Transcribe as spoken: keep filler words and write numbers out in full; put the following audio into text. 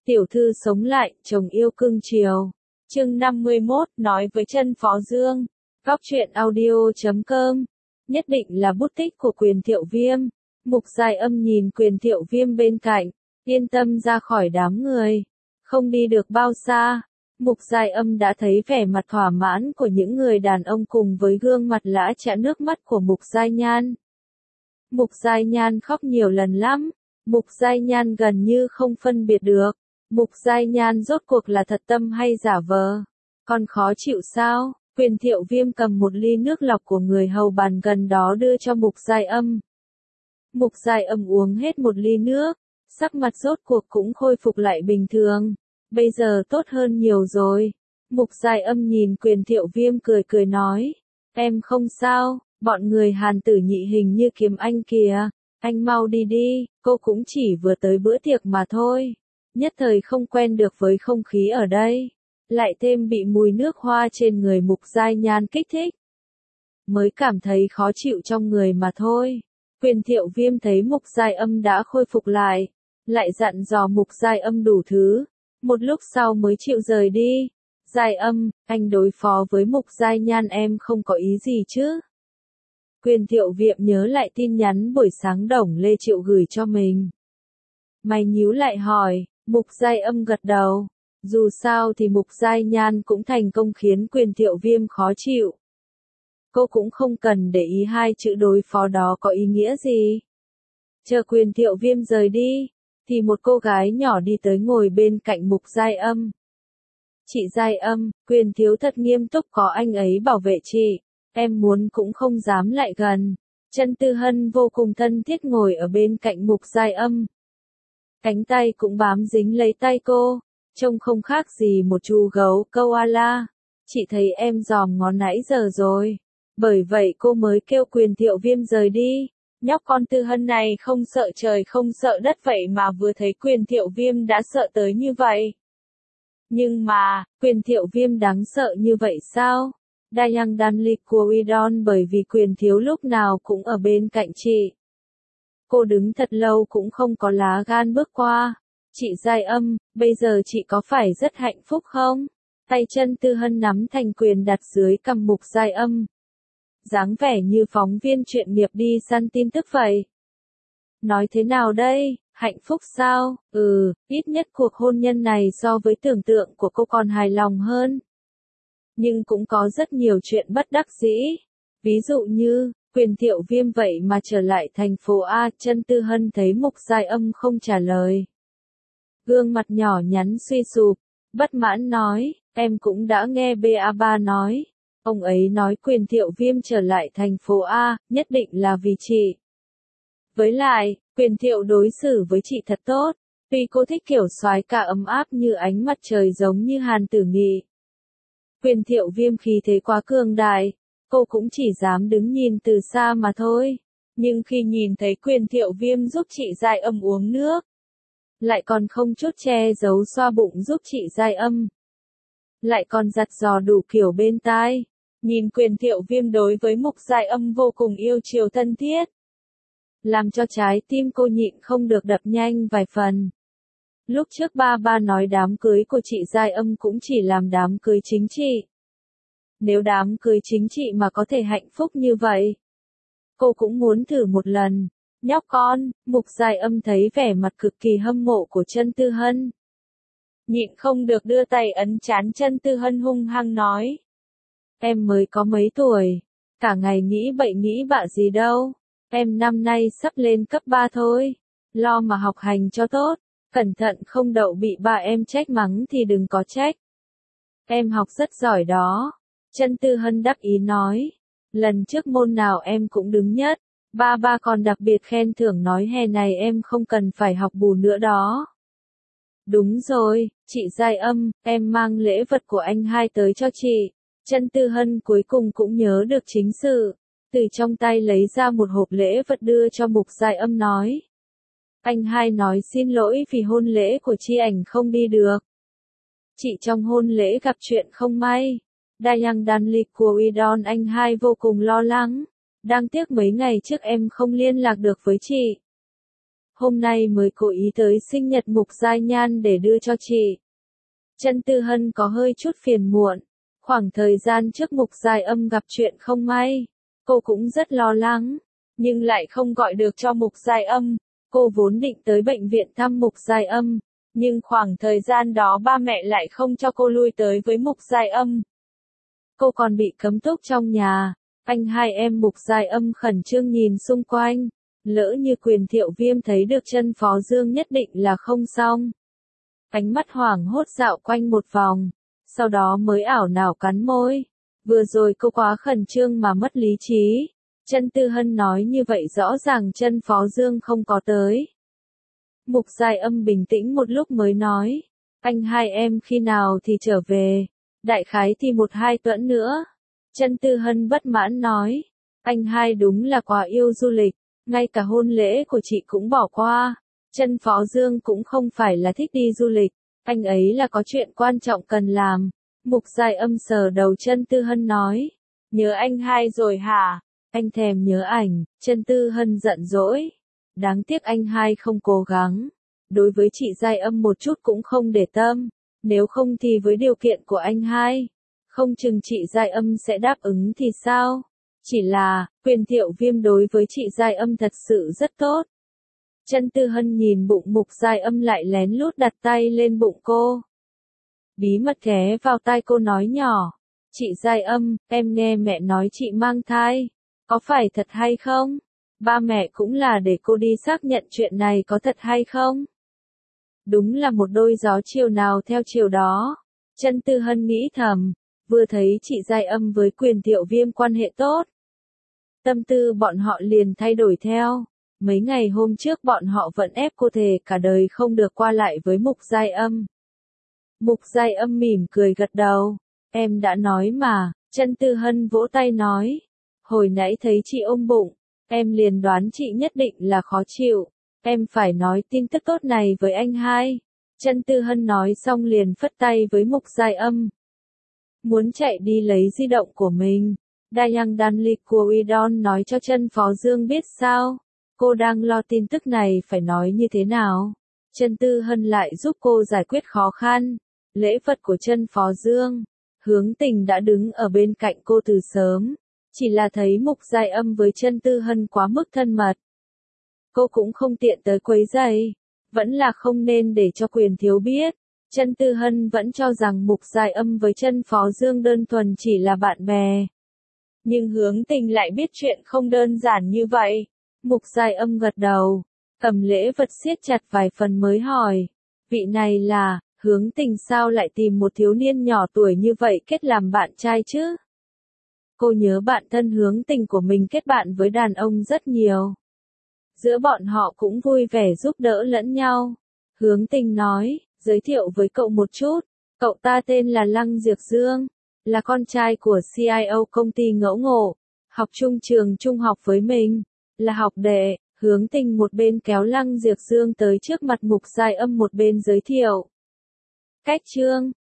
Tiểu thư sống lại, chồng yêu cưng chiều. Chương năm mươi mốt, nói với chân Phó Dương. Góc truyện audio chấm com. Nhất định là bút tích của Quyền Thiệu Viêm. Mục Giai Âm nhìn Quyền Thiệu Viêm bên cạnh, yên tâm ra khỏi đám người. Không đi được bao xa, Mục Giai Âm đã thấy vẻ mặt thỏa mãn của những người đàn ông cùng với gương mặt lã chã nước mắt của Mục Giai Nhan. Mục Giai Nhan khóc nhiều lần lắm. Mục Giai Nhan gần như không phân biệt được. Mục Giai Nhan rốt cuộc là thật tâm hay giả vờ? Còn khó chịu sao? Quyền Thiệu Viêm cầm một ly nước lọc của người hầu bàn gần đó đưa cho Mục Giai Âm. Mục Giai Âm uống hết một ly nước, sắc mặt rốt cuộc cũng khôi phục lại bình thường. Bây giờ tốt hơn nhiều rồi. Mục Giai Âm nhìn Quyền Thiệu Viêm cười cười nói. Em không sao, bọn người Hàn Tử Nhị hình như kiếm anh kìa. Anh mau đi đi, cô cũng chỉ vừa tới bữa tiệc mà thôi. Nhất thời không quen được với không khí ở đây. Lại thêm bị mùi nước hoa trên người Mục Giai Nhan kích thích. Mới cảm thấy khó chịu trong người mà thôi. Quyền Thiệu Viêm thấy Mục Giai Âm đã khôi phục lại. Lại dặn dò Mục Giai Âm đủ thứ. Một lúc sau mới chịu rời đi. Giai Âm, anh đối phó với Mục Giai Nhan em không có ý gì chứ? Quyền Thiệu Viêm nhớ lại tin nhắn buổi sáng Đồng Lê Triệu gửi cho mình. Mày nhíu lại hỏi. Mục Giai Âm gật đầu. Dù sao thì Mục Giai Nhan cũng thành công khiến Quyền Thiệu Viêm khó chịu. Cô cũng không cần để ý hai chữ đối phó đó có ý nghĩa gì. Chờ Quyền Thiệu Viêm rời đi, thì một cô gái nhỏ đi tới ngồi bên cạnh Mục Giai Âm. Chị Giai Âm, Quyền thiếu thật nghiêm túc có anh ấy bảo vệ chị. Em muốn cũng không dám lại gần. Chân Tư Hân vô cùng thân thiết ngồi ở bên cạnh Mục Giai Âm. Cánh tay cũng bám dính lấy tay cô, trông không khác gì một chú gấu koala. Chị thấy em dòm ngó nãy giờ rồi, bởi vậy cô mới kêu Quyền Thiệu Viêm rời đi. Nhóc con Tư Hân này không sợ trời không sợ đất vậy mà vừa thấy Quyền Thiệu Viêm đã sợ tới như vậy. Nhưng mà, Quyền Thiệu Viêm đáng sợ như vậy sao? Dayang Danlik của Udon bởi vì Quyền thiếu lúc nào cũng ở bên cạnh chị. Cô đứng thật lâu cũng không có lá gan bước qua. Chị Giai Âm, bây giờ chị có phải rất hạnh phúc không? Tay chân Tư Hân nắm thành quyền đặt dưới cằm Mục Giai Âm. Dáng vẻ như phóng viên chuyện nghiệp đi săn tin tức vậy. Nói thế nào đây? Hạnh phúc sao? Ừ, ít nhất cuộc hôn nhân này so với tưởng tượng của cô còn hài lòng hơn. Nhưng cũng có rất nhiều chuyện bất đắc dĩ. Ví dụ như, Quyền Thiệu Viêm vậy mà trở lại thành phố A. Chân Tư Hân thấy Mục Giai Âm không trả lời. Gương mặt nhỏ nhắn suy sụp, bất mãn nói, em cũng đã nghe ba ba nói. Ông ấy nói Quyền Thiệu Viêm trở lại thành phố A, nhất định là vì chị. Với lại, Quyền Thiệu đối xử với chị thật tốt. Tuy cô thích kiểu soái ca ấm áp như ánh mặt trời giống như Hàn Tử Nghị. Quyền Thiệu Viêm khí thế quá cường đại, cô cũng chỉ dám đứng nhìn từ xa mà thôi. Nhưng khi nhìn thấy Quyền Thiệu Viêm giúp chị Giai Âm uống nước, lại còn không chút che giấu xoa bụng giúp chị Giai Âm, lại còn giặt giò đủ kiểu bên tai, nhìn Quyền Thiệu Viêm đối với Mục Giai Âm vô cùng yêu chiều thân thiết, làm cho trái tim cô nhịn không được đập nhanh vài phần. Lúc trước ba ba nói đám cưới của chị Giai Âm cũng chỉ làm đám cưới chính trị. Nếu đám cưới chính trị mà có thể hạnh phúc như vậy, cô cũng muốn thử một lần. Nhóc con, Mục Giai Âm thấy vẻ mặt cực kỳ hâm mộ của Chân Tư Hân. Nhịn không được đưa tay ấn trán Chân Tư Hân hung hăng nói. Em mới có mấy tuổi, cả ngày nghĩ bậy nghĩ bạ gì đâu. Em năm nay sắp lên cấp ba thôi, lo mà học hành cho tốt. Cẩn thận không đậu bị ba em trách mắng thì đừng có trách. Em học rất giỏi đó. Chân Tư Hân đắc ý nói. Lần trước môn nào em cũng đứng nhất. Ba ba còn đặc biệt khen thưởng nói hè này em không cần phải học bù nữa đó. Đúng rồi, chị Giai Âm, em mang lễ vật của anh hai tới cho chị. Chân Tư Hân cuối cùng cũng nhớ được chính sự. Từ trong tay lấy ra một hộp lễ vật đưa cho Mục Giai Âm nói. Anh hai nói xin lỗi vì hôn lễ của chị ảnh không đi được. Chị trong hôn lễ gặp chuyện không may. Dayang Danlik của Udon anh hai vô cùng lo lắng. Đáng tiếc mấy ngày trước em không liên lạc được với chị. hôm nay mới cố ý tới sinh nhật Mục Giai Nhan để đưa cho chị. Chân Tư Hân có hơi chút phiền muộn, khoảng thời gian trước Mục Giai Âm gặp chuyện không may, cô cũng rất lo lắng, nhưng lại không gọi được cho Mục Giai Âm. Cô vốn định tới bệnh viện thăm Mục Giai Âm, nhưng khoảng thời gian đó ba mẹ lại không cho cô lui tới với Mục Giai Âm. Cô còn bị cấm túc trong nhà. Anh hai em Mục Giai Âm khẩn trương nhìn xung quanh, lỡ như Quyền Thiệu Viêm thấy được chân Phó Dương nhất định là không xong. Ánh mắt hoảng hốt dạo quanh một vòng, sau đó mới ảo não cắn môi. Vừa rồi cô quá khẩn trương mà mất lý trí. Chân Tư Hân nói như vậy rõ ràng chân Phó Dương không có tới. Mục Giai Âm bình tĩnh một lúc mới nói, anh hai em khi nào thì trở về, đại khái thì một hai tuần nữa. Chân Tư Hân bất mãn nói, anh hai đúng là quá yêu du lịch, ngay cả hôn lễ của chị cũng bỏ qua. Chân Phó Dương cũng không phải là thích đi du lịch, anh ấy là có chuyện quan trọng cần làm. Mục Giai Âm sờ đầu Chân Tư Hân nói, nhớ anh hai rồi hả? Anh thèm nhớ ảnh. Chân Tư Hân giận dỗi, đáng tiếc anh hai không cố gắng, đối với chị Giai Âm một chút cũng không để tâm, nếu không thì với điều kiện của anh hai, không chừng chị Giai Âm sẽ đáp ứng thì sao? Chỉ là, Quyền Thiệu Viêm đối với chị Giai Âm thật sự rất tốt. Chân Tư Hân nhìn bụng Mục Giai Âm lại lén lút đặt tay lên bụng cô. Bí mật ghé vào tai cô nói nhỏ, chị Giai Âm, em nghe mẹ nói chị mang thai, có phải thật hay không? Ba mẹ cũng là để cô đi xác nhận chuyện này có thật hay không? Đúng là một đôi gió chiều nào theo chiều đó. Chân Tư Hân nghĩ thầm, vừa thấy chị Giai Âm với Quyền Thiệu Viêm quan hệ tốt, tâm tư bọn họ liền thay đổi theo. Mấy ngày hôm trước bọn họ vẫn ép cô thề cả đời không được qua lại với Mục Giai Âm. Mục Giai Âm mỉm cười gật đầu, em đã nói mà. Chân Tư Hân vỗ tay nói, hồi nãy thấy chị ôm bụng, em liền đoán chị nhất định là khó chịu, em phải nói tin tức tốt này với anh hai. Chân Tư Hân nói xong liền phất tay với Mục Giai Âm, muốn chạy đi lấy di động của mình. Dayang Danlik của Udon nói cho chân Phó Dương biết sao, cô đang lo tin tức này phải nói như thế nào. Chân Tư Hân lại giúp cô giải quyết khó khăn. Lễ vật của chân Phó Dương, Hướng Tình đã đứng ở bên cạnh cô từ sớm, chỉ là thấy Mục Giai Âm với Chân Tư Hân quá mức thân mật, cô cũng không tiện tới quấy rầy, vẫn là không nên để cho Quyền Thiếu biết. Chân Tư Hân vẫn cho rằng Mục Giai Âm với chân Phó Dương đơn thuần chỉ là bạn bè, nhưng Hướng Tình lại biết chuyện không đơn giản như vậy. Mục Giai Âm gật đầu, cầm lễ vật siết chặt vài phần mới hỏi, vị này là... Hướng Tình sao lại tìm một thiếu niên nhỏ tuổi như vậy kết làm bạn trai chứ? Cô nhớ bạn thân Hướng Tình của mình kết bạn với đàn ông rất nhiều. Giữa bọn họ cũng vui vẻ giúp đỡ lẫn nhau. Hướng Tình nói, giới thiệu với cậu một chút, cậu ta tên là Lăng Diệp Dương, là con trai của xê i ô công ty Ngẫu Ngộ, học chung trường trung học với mình, là học đệ. Hướng Tình một bên kéo Lăng Diệp Dương tới trước mặt Mục Giai Âm một bên giới thiệu. Cách chương